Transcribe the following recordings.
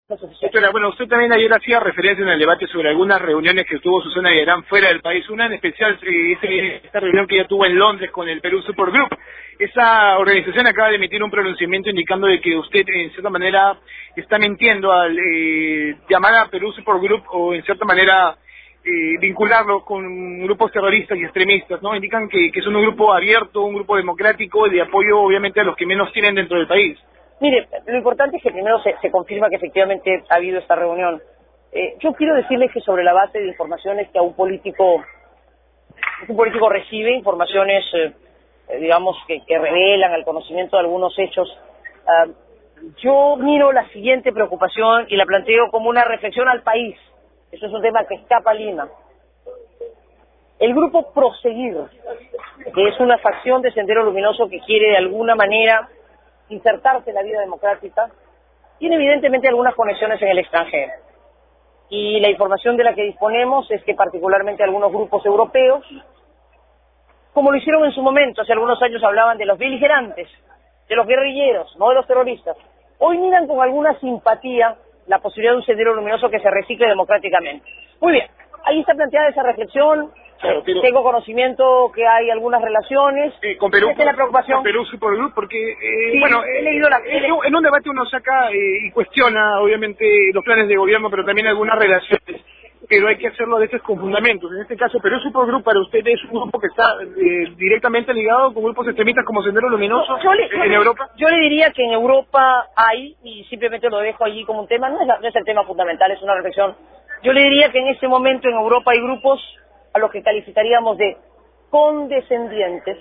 Doctora, bueno, usted también ayer hacía referencia en el debate sobre algunas reuniones que tuvo Susana Villarán fuera del país, una en especial esta reunión que ella tuvo en Londres con el Perú Supergroup. Esa organización acaba de emitir un pronunciamiento indicando de que usted en cierta manera está mintiendo al llamar a Perú Supergroup o en cierta manera vincularlo con grupos terroristas y extremistas, ¿no? Indican que son un grupo abierto, un grupo democrático y de apoyo obviamente a los que menos tienen dentro del país. Mire, lo importante es que primero se confirma que efectivamente ha habido esta reunión. Yo quiero decirles que sobre la base de informaciones que un político recibe, informaciones, digamos, que revelan el conocimiento de algunos hechos, yo miro la siguiente preocupación y la planteo como una reflexión al país. Eso es un tema que escapa a Lima. El grupo Proseguir, que es una facción de Sendero Luminoso que quiere de alguna manera insertarse en la vida democrática, tiene evidentemente algunas conexiones en el extranjero. Y la información de la que disponemos es que particularmente algunos grupos europeos, como lo hicieron en su momento, hace algunos años hablaban de los beligerantes, de los guerrilleros, no de los terroristas, hoy miran con alguna simpatía la posibilidad de un Sendero Luminoso que se recicle democráticamente. Muy bien, ahí está planteada esa reflexión. Claro, pero tengo conocimiento que hay algunas relaciones. Con Perú, esa es la preocupación. Con Perú Supergroup, porque sí, bueno, he leído en un debate uno saca y cuestiona obviamente los planes de gobierno, pero también algunas relaciones, pero hay que hacerlo a veces con fundamentos. En este caso, Perú Supergroup para usted es un grupo que está directamente ligado con grupos extremistas como Sendero Luminoso en Europa. Yo le diría que en Europa hay, y simplemente lo dejo allí como un tema, no es el tema fundamental, es una reflexión. Yo le diría que en este momento en Europa hay grupos a los que calificaríamos de condescendientes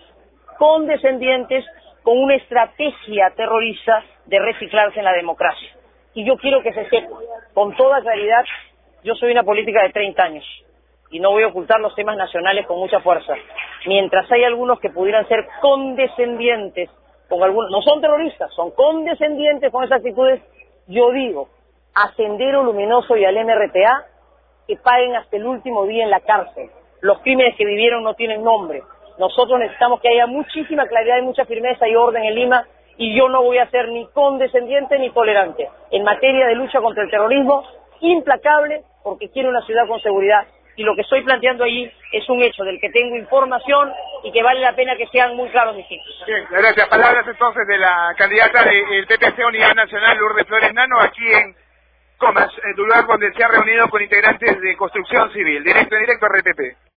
con una estrategia terrorista de reciclarse en la democracia. Y yo quiero que se sepa, con toda claridad, yo soy una política de 30 años y no voy a ocultar los temas nacionales con mucha fuerza. Mientras hay algunos que pudieran ser condescendientes con algunos, no son terroristas, son condescendientes con esas actitudes, yo digo, a Sendero Luminoso y al MRTA que paguen hasta el último día en la cárcel. Los crímenes que vivieron no tienen nombre. Nosotros necesitamos que haya muchísima claridad y mucha firmeza y orden en Lima, y yo no voy a ser ni condescendiente ni tolerante. En materia de lucha contra el terrorismo, implacable, porque quiero una ciudad con seguridad, y lo que estoy planteando allí es un hecho del que tengo información y que vale la pena que sean muy claros mis hechos. Bien, gracias. Palabras entonces de la candidata del PPC Unidad Nacional, Lourdes Flores Nano, aquí en Comas, el lugar donde se ha reunido con integrantes de Construcción Civil. Directo a RPP.